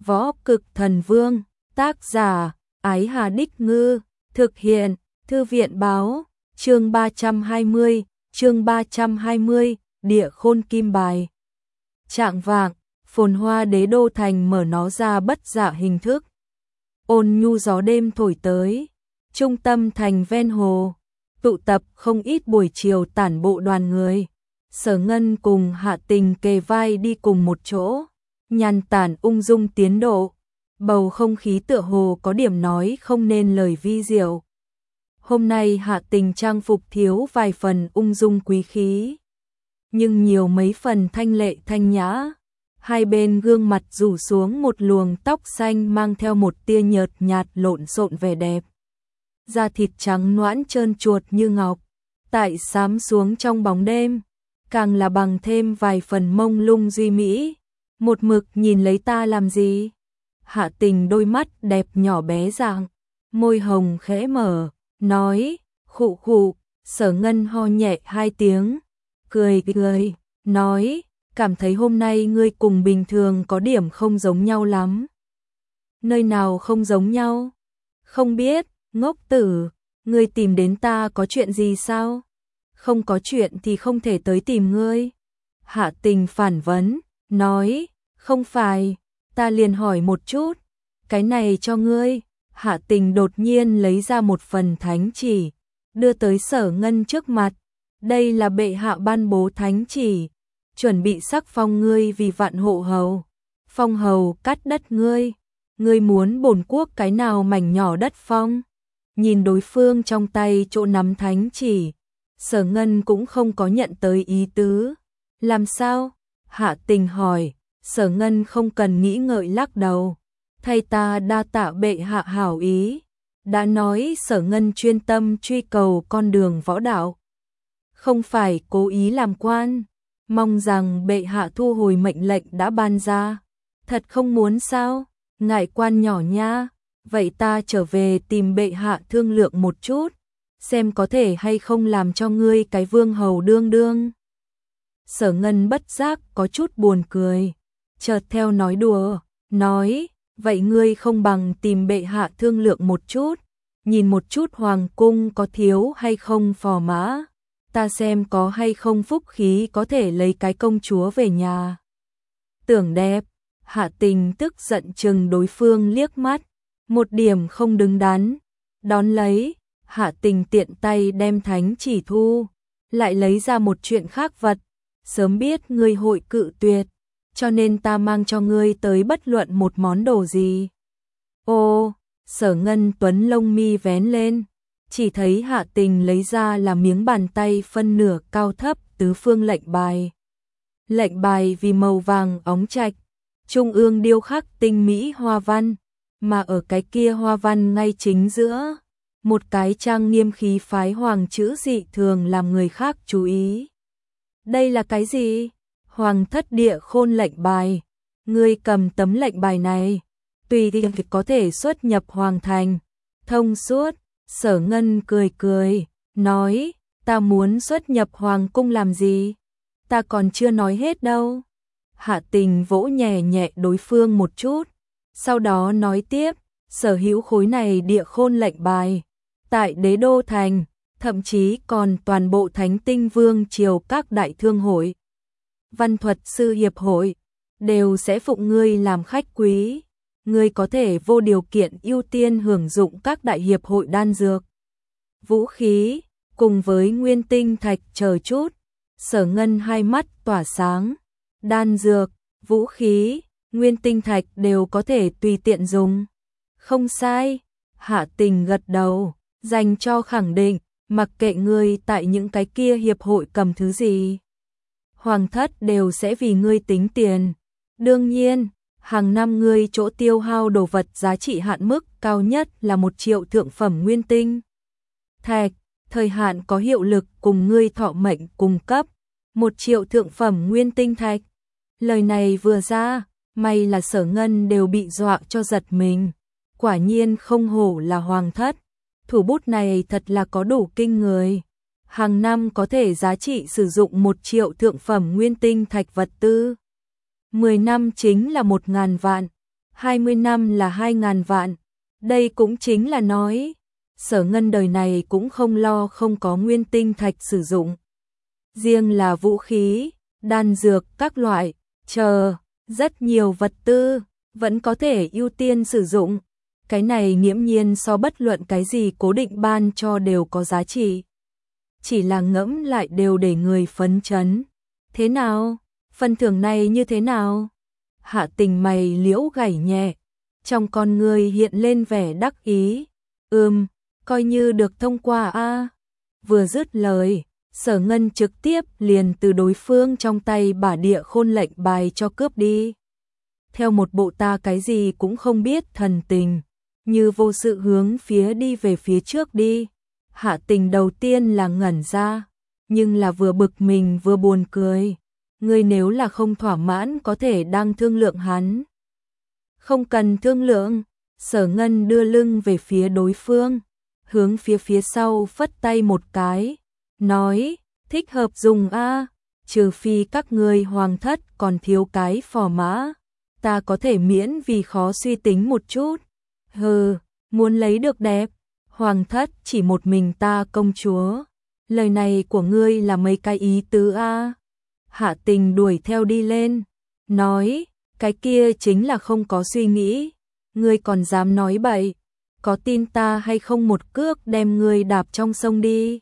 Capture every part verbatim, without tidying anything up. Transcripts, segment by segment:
Võ Cực Thần Vương, tác giả, Ái Hà Đích Ngư, thực hiện, Thư viện báo, chương ba trăm hai mươi, chương ba trăm hai mươi, Địa Khôn Kim Bài. Trạng vạng, phồn hoa đế đô thành mở nó ra bất dạ hình thức. Ôn nhu gió đêm thổi tới, trung tâm thành ven hồ, tụ tập không ít buổi chiều tản bộ đoàn người. Sở Ngân cùng Hạ Tình kề vai đi cùng một chỗ, nhàn tản ung dung tiến độ, bầu không khí tựa hồ có điểm nói không nên lời vi diệu. Hôm nay Hạ Tình trang phục thiếu vài phần ung dung quý khí, nhưng nhiều mấy phần thanh lệ thanh nhã. Hai bên gương mặt rủ xuống một luồng tóc xanh mang theo một tia nhợt nhạt lộn xộn vẻ đẹp. Da thịt trắng nõn trơn chuột như ngọc, tại xám xuống trong bóng đêm, càng là bằng thêm vài phần mông lung duy mỹ. Một mực nhìn lấy ta làm gì? Hạ Tình đôi mắt đẹp nhỏ bé dạng, môi hồng khẽ mở, nói, khụ khụ. Sở Ngân ho nhẹ hai tiếng, cười cười, nói, cảm thấy hôm nay ngươi cùng bình thường có điểm không giống nhau lắm. Nơi nào không giống nhau? Không biết, ngốc tử, ngươi tìm đến ta có chuyện gì sao? Không có chuyện thì không thể tới tìm ngươi. Hạ Tình phản vấn, nói, không phải, ta liền hỏi một chút, cái này cho ngươi. Hạ Tình đột nhiên lấy ra một phần thánh chỉ, đưa tới Sở Ngân trước mặt. Đây là bệ hạ ban bố thánh chỉ, chuẩn bị sắc phong ngươi vì vạn hộ hầu. Phong hầu cắt đất ngươi, ngươi muốn bổn quốc cái nào mảnh nhỏ đất phong? Nhìn đối phương trong tay chỗ nắm thánh chỉ, Sở Ngân cũng không có nhận tới ý tứ. Làm sao? Hạ Tình hỏi. Sở Ngân không cần nghĩ ngợi lắc đầu, thay ta đa tạ bệ hạ hảo ý. Đã nói Sở Ngân chuyên tâm truy cầu con đường võ đạo, không phải cố ý làm quan, mong rằng bệ hạ thu hồi mệnh lệnh đã ban ra. Thật không muốn sao? Ngại quan nhỏ nha. Vậy ta trở về tìm bệ hạ thương lượng một chút, xem có thể hay không làm cho ngươi cái vương hầu đương đương. Sở Ngân bất giác có chút buồn cười, chợt theo nói đùa, nói, vậy ngươi không bằng tìm bệ hạ thương lượng một chút, nhìn một chút hoàng cung có thiếu hay không phò mã, ta xem có hay không phúc khí có thể lấy cái công chúa về nhà. Tưởng đẹp. Hạ Tình tức giận chừng đối phương liếc mắt, một điểm không đứng đắn. Đón lấy, Hạ Tình tiện tay đem thánh chỉ thu, lại lấy ra một chuyện khác vật. Sớm biết ngươi hội cự tuyệt, cho nên ta mang cho ngươi tới bất luận một món đồ gì. Ô, Sở Ngân tuấn lông mi vén lên, chỉ thấy Hạ Tình lấy ra là miếng bàn tay phân nửa cao thấp tứ phương lệnh bài. Lệnh bài vì màu vàng óng trạch, trung ương điêu khắc tinh mỹ hoa văn, mà ở cái kia hoa văn ngay chính giữa, một cái trang nghiêm khí phái hoàng chữ dị thường làm người khác chú ý. Đây là cái gì? Hoàng thất địa khôn lệnh bài. Ngươi cầm tấm lệnh bài này, tùy thì có thể xuất nhập hoàng thành. Thông suốt. Sở Ngân cười cười, nói, ta muốn xuất nhập hoàng cung làm gì? Ta còn chưa nói hết đâu. Hạ Tình vỗ nhẹ nhẹ đối phương một chút, sau đó nói tiếp, sở hữu khối này địa khôn lệnh bài, tại đế đô thành, thậm chí còn toàn bộ Thánh Tinh Vương triều các đại thương hội, văn thuật sư hiệp hội, đều sẽ phụng ngươi làm khách quý. Ngươi có thể vô điều kiện ưu tiên hưởng dụng các đại hiệp hội đan dược, vũ khí, cùng với nguyên tinh thạch chờ chút. Sở Ngân hai mắt tỏa sáng, đan dược, vũ khí, nguyên tinh thạch đều có thể tùy tiện dùng. Không sai. Hạ Tình gật đầu, dành cho khẳng định, mặc kệ ngươi tại những cái kia hiệp hội cầm thứ gì, hoàng thất đều sẽ vì ngươi tính tiền. Đương nhiên, hàng năm ngươi chỗ tiêu hao đồ vật giá trị hạn mức cao nhất là một triệu thượng phẩm nguyên tinh thạch, thời hạn có hiệu lực cùng ngươi thọ mệnh cùng cấp. Một triệu thượng phẩm nguyên tinh thạch. Lời này vừa ra, may là Sở Ngân đều bị dọa cho giật mình. Quả nhiên không hổ là hoàng thất, thủ bút này thật là có đủ kinh người. Hàng năm có thể giá trị sử dụng một triệu thượng phẩm nguyên tinh thạch vật tư. Mười năm chính là một ngàn vạn. hai mươi năm là hai ngàn vạn. Đây cũng chính là nói, Sở Ngân đời này cũng không lo không có nguyên tinh thạch sử dụng. Riêng là vũ khí, đan dược các loại, chờ, rất nhiều vật tư, vẫn có thể ưu tiên sử dụng. Cái này nghiễm nhiên so bất luận cái gì cố định ban cho đều có giá trị. Chỉ là ngẫm lại đều để người phấn chấn. Thế nào? Phần thưởng này như thế nào? Hạ Tình mày liễu gảy nhẹ, trong con người hiện lên vẻ đắc ý. Ừm, coi như được thông qua a. Vừa dứt lời, Sở Ngân trực tiếp liền từ đối phương trong tay bả địa khôn lệnh bài cho cướp đi. Theo một bộ ta cái gì cũng không biết thần tình, như vô sự hướng phía đi về phía trước đi. Hạ Tình đầu tiên là ngẩn ra, nhưng là vừa bực mình vừa buồn cười. Ngươi nếu là không thỏa mãn có thể đang thương lượng hắn. Không cần thương lượng, Sở Ngân đưa lưng về phía đối phương, hướng phía phía sau phất tay một cái, nói, thích hợp dùng a, trừ phi các ngươi hoàng thất còn thiếu cái phò mã, ta có thể miễn vì khó suy tính một chút. Hừ, muốn lấy được đẹp, hoàng thất chỉ một mình ta công chúa. Lời này của ngươi là mấy cái ý tứ a? Hạ Tình đuổi theo đi lên, nói, cái kia chính là không có suy nghĩ, ngươi còn dám nói bậy, có tin ta hay không một cước đem ngươi đạp trong sông đi.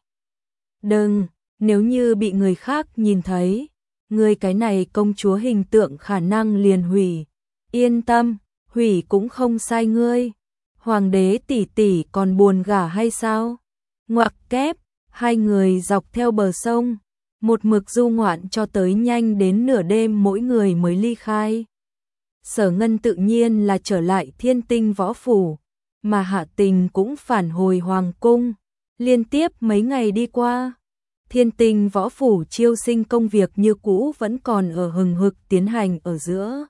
Đừng, nếu như bị người khác nhìn thấy, ngươi cái này công chúa hình tượng khả năng liền hủy. Yên tâm, hủy cũng không sai ngươi. Hoàng đế tỷ tỷ còn buồn gả hay sao? Ngoặc kép, hai người dọc theo bờ sông, một mực du ngoạn cho tới nhanh đến nửa đêm mỗi người mới ly khai. Sở Ngân tự nhiên là trở lại Thiên Tinh Võ Phủ, mà Hạ Tình cũng phản hồi Hoàng Cung. Liên tiếp mấy ngày đi qua, Thiên Tinh Võ Phủ chiêu sinh công việc như cũ vẫn còn ở hừng hực tiến hành ở giữa.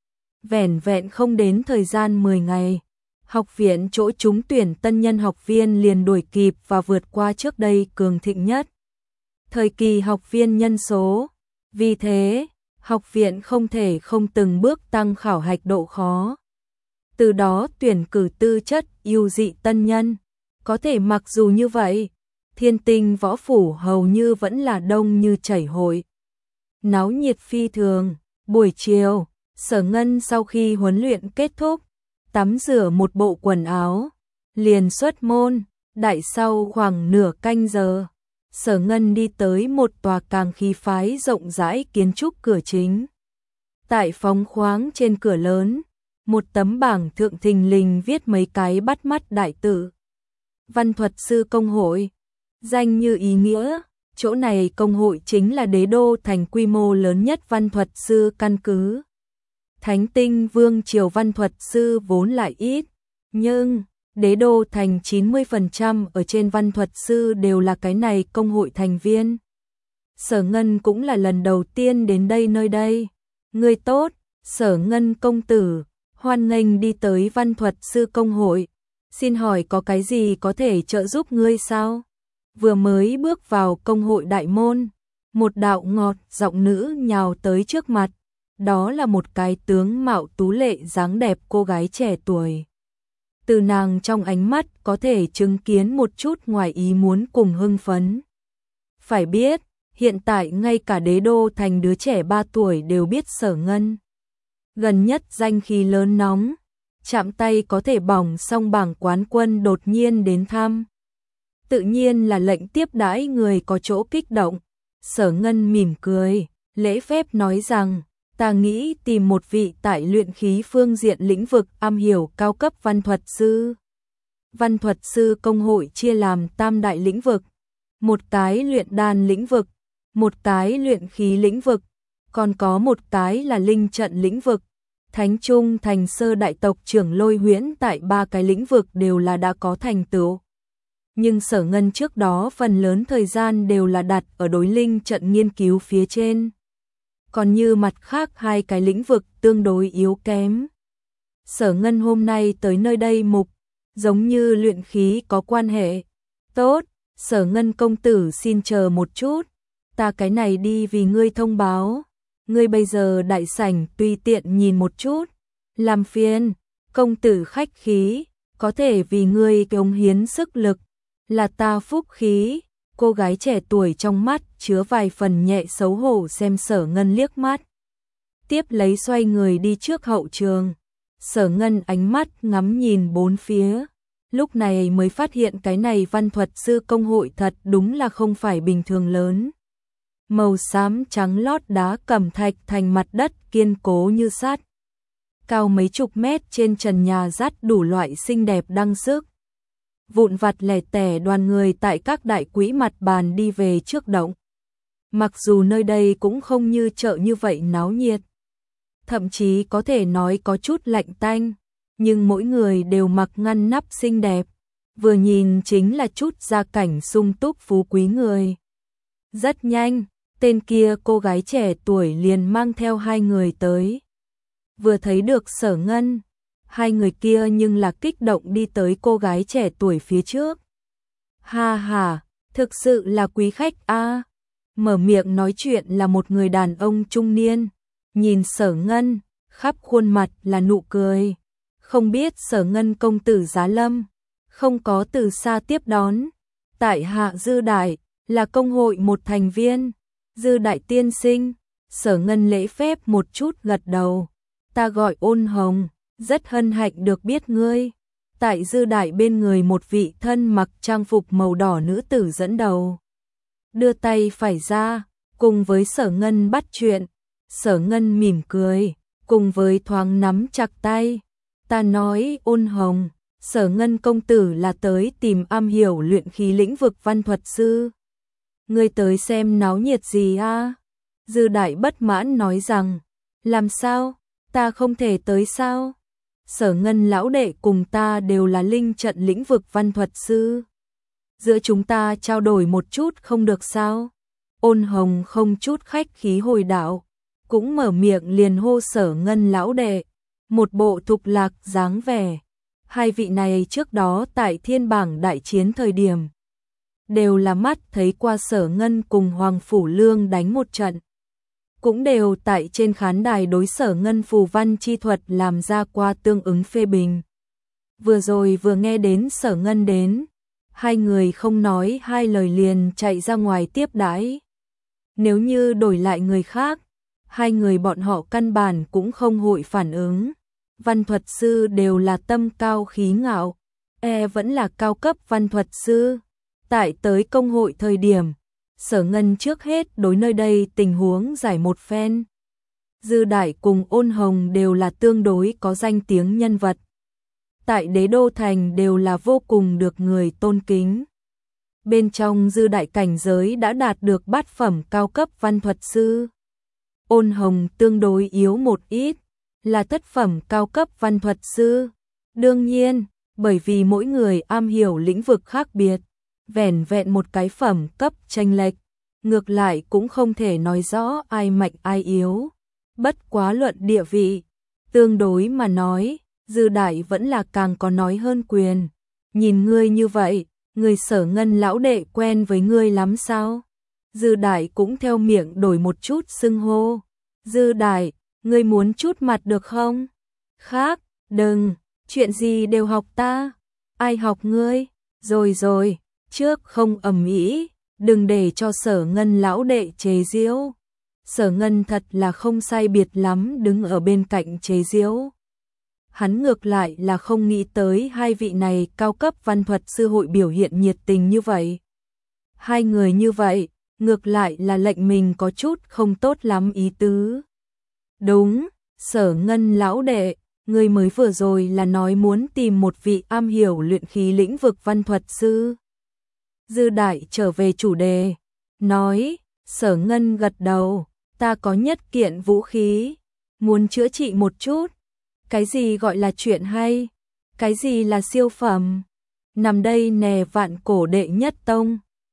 Vẻn vẹn không đến thời gian mười ngày, học viện chỗ trúng tuyển tân nhân học viên liền đuổi kịp và vượt qua trước đây cường thịnh nhất thời kỳ học viên nhân số. Vì thế, học viện không thể không từng bước tăng khảo hạch độ khó. Từ đó tuyển cử tư chất ưu dị tân nhân. Có thể mặc dù như vậy, Thiên Tinh Võ Phủ hầu như vẫn là đông như chảy hội. Náo nhiệt phi thường. Buổi chiều, Sở Ngân sau khi huấn luyện kết thúc, tắm rửa một bộ quần áo, liền xuất môn. Đại sau khoảng nửa canh giờ, Sở Ngân đi tới một tòa càng khí phái rộng rãi kiến trúc cửa chính. Tại phóng khoáng trên cửa lớn, một tấm bảng thượng thình lình viết mấy cái bắt mắt đại tự. Văn thuật sư công hội, danh như ý nghĩa, chỗ này công hội chính là đế đô thành quy mô lớn nhất văn thuật sư căn cứ. Thánh Tinh Vương triều văn thuật sư vốn lại ít, nhưng đế đô thành chín mươi phần trăm ở trên văn thuật sư đều là cái này công hội thành viên. Sở Ngân cũng là lần đầu tiên đến đây nơi đây. Người tốt, Sở Ngân công tử, hoan nghênh đi tới văn thuật sư công hội. Xin hỏi có cái gì có thể trợ giúp ngươi sao? Vừa mới bước vào công hội đại môn, một đạo ngọt giọng nữ nhào tới trước mặt. Đó là một cái tướng mạo tú lệ dáng đẹp cô gái trẻ tuổi. Từ nàng trong ánh mắt có thể chứng kiến một chút ngoài ý muốn cùng hưng phấn. Phải biết, hiện tại ngay cả đế đô thành đứa trẻ ba tuổi đều biết Sở Ngân. Gần nhất danh khí lớn nóng, chạm tay có thể bỏng xong bảng quán quân đột nhiên đến thăm. Tự nhiên là lệnh tiếp đãi người có chỗ kích động. Sở Ngân mỉm cười, lễ phép nói rằng, ta nghĩ tìm một vị tại luyện khí phương diện lĩnh vực am hiểu cao cấp văn thuật sư. Văn thuật sư công hội chia làm tam đại lĩnh vực, một cái luyện đan lĩnh vực, một cái luyện khí lĩnh vực, còn có một cái là linh trận lĩnh vực. Thánh Trung thành sơ đại tộc trưởng Lôi Huyễn tại ba cái lĩnh vực đều là đã có thành tựu. Nhưng Sở Ngân trước đó phần lớn thời gian đều là đặt ở đối linh trận nghiên cứu phía trên. Còn như mặt khác hai cái lĩnh vực tương đối yếu kém. Sở Ngân hôm nay tới nơi đây mục, giống như luyện khí có quan hệ. Tốt, Sở Ngân công tử xin chờ một chút, ta cái này đi vì ngươi thông báo. Ngươi bây giờ đại sảnh tùy tiện nhìn một chút, làm phiền. Công tử khách khí, có thể vì ngươi cống hiến sức lực, là ta phúc khí. Cô gái trẻ tuổi trong mắt chứa vài phần nhẹ xấu hổ xem Sở Ngân liếc mắt. Tiếp lấy xoay người đi trước hậu trường. Sở Ngân ánh mắt ngắm nhìn bốn phía. Lúc này mới phát hiện cái này văn thuật sư công hội thật đúng là không phải bình thường lớn. Màu xám trắng lót đá cẩm thạch thành mặt đất kiên cố như sắt. Cao mấy chục mét trên trần nhà dắt đủ loại xinh đẹp đăng sức. Vụn vặt lẻ tẻ đoàn người tại các đại quỹ mặt bàn đi về trước động. Mặc dù nơi đây cũng không như chợ như vậy náo nhiệt, thậm chí có thể nói có chút lạnh tanh, nhưng mỗi người đều mặc ngăn nắp xinh đẹp, vừa nhìn chính là chút gia cảnh sung túc phú quý người. Rất nhanh, tên kia cô gái trẻ tuổi liền mang theo hai người tới. Vừa thấy được Sở Ngân, hai người kia nhưng là kích động đi tới cô gái trẻ tuổi phía trước. Ha ha, thực sự là quý khách a. Mở miệng nói chuyện là một người đàn ông trung niên, nhìn Sở Ngân, khắp khuôn mặt là nụ cười. Không biết Sở Ngân công tử giá lâm, không có từ xa tiếp đón. Tại hạ Dư Đại, là công hội một thành viên. Dư Đại tiên sinh. Sở Ngân lễ phép một chút gật đầu. Ta gọi Ôn Hồng, rất hân hạnh được biết ngươi. Tại Dư Đại bên người một vị thân mặc trang phục màu đỏ nữ tử dẫn đầu. Đưa tay phải ra, cùng với Sở Ngân bắt chuyện. Sở Ngân mỉm cười, cùng với thoáng nắm chặt tay. Ta nói Ôn Hồng, Sở Ngân công tử là tới tìm am hiểu luyện khí lĩnh vực văn thuật sư. Ngươi tới xem náo nhiệt gì a? Dư Đại bất mãn nói rằng, làm sao, ta không thể tới sao? Sở Ngân lão đệ cùng ta đều là linh trận lĩnh vực văn thuật sư. Giữa chúng ta trao đổi một chút không được sao? Ôn Hồng không chút khách khí hồi đạo, cũng mở miệng liền hô Sở Ngân lão đệ, một bộ thục lạc dáng vẻ. Hai vị này trước đó tại Thiên Bảng đại chiến thời điểm, đều là mắt thấy qua Sở Ngân cùng Hoàng Phủ Lương đánh một trận. Cũng đều tại trên khán đài đối Sở Ngân phù văn chi thuật làm ra qua tương ứng phê bình. Vừa rồi vừa nghe đến Sở Ngân đến, hai người không nói hai lời liền chạy ra ngoài tiếp đãi. Nếu như đổi lại người khác, hai người bọn họ căn bản cũng không hội phản ứng. Văn thuật sư đều là tâm cao khí ngạo, e vẫn là cao cấp văn thuật sư. Tại tới công hội thời điểm, Sở Ngân trước hết đối nơi đây tình huống giải một phen. Dư Đại cùng Ôn Hồng đều là tương đối có danh tiếng nhân vật. Tại Đế Đô Thành đều là vô cùng được người tôn kính. Bên trong Dư Đại cảnh giới đã đạt được bát phẩm cao cấp văn thuật sư. Ôn Hồng tương đối yếu một ít, là thất phẩm cao cấp văn thuật sư. Đương nhiên, bởi vì mỗi người am hiểu lĩnh vực khác biệt, vẻn vẹn một cái phẩm cấp chênh lệch, ngược lại cũng không thể nói rõ ai mạnh ai yếu. Bất quá luận địa vị, tương đối mà nói, Dư Đại vẫn là càng có nói hơn quyền. Nhìn ngươi như vậy, người Sở Ngân lão đệ quen với ngươi lắm sao? Dư Đại cũng theo miệng đổi một chút xưng hô. Dư Đại, ngươi muốn chút mặt được không? Khác, đừng, chuyện gì đều học ta. Ai học ngươi? Rồi rồi, trước không ầm ĩ, đừng để cho Sở Ngân lão đệ chế giễu. Sở Ngân thật là không sai biệt lắm đứng ở bên cạnh chế giễu. Hắn ngược lại là không nghĩ tới hai vị này cao cấp văn thuật sư hội biểu hiện nhiệt tình như vậy. Hai người như vậy, ngược lại là lệnh mình có chút không tốt lắm ý tứ. Đúng, Sở Ngân lão đệ, người mới vừa rồi là nói muốn tìm một vị am hiểu luyện khí lĩnh vực văn thuật sư. Dư Đại trở về chủ đề, nói, Sở Ngân gật đầu, ta có nhất kiện vũ khí, muốn chữa trị một chút. Cái gì gọi là chuyện hay? Cái gì là siêu phẩm? Nằm đây nè vạn cổ đệ nhất tông,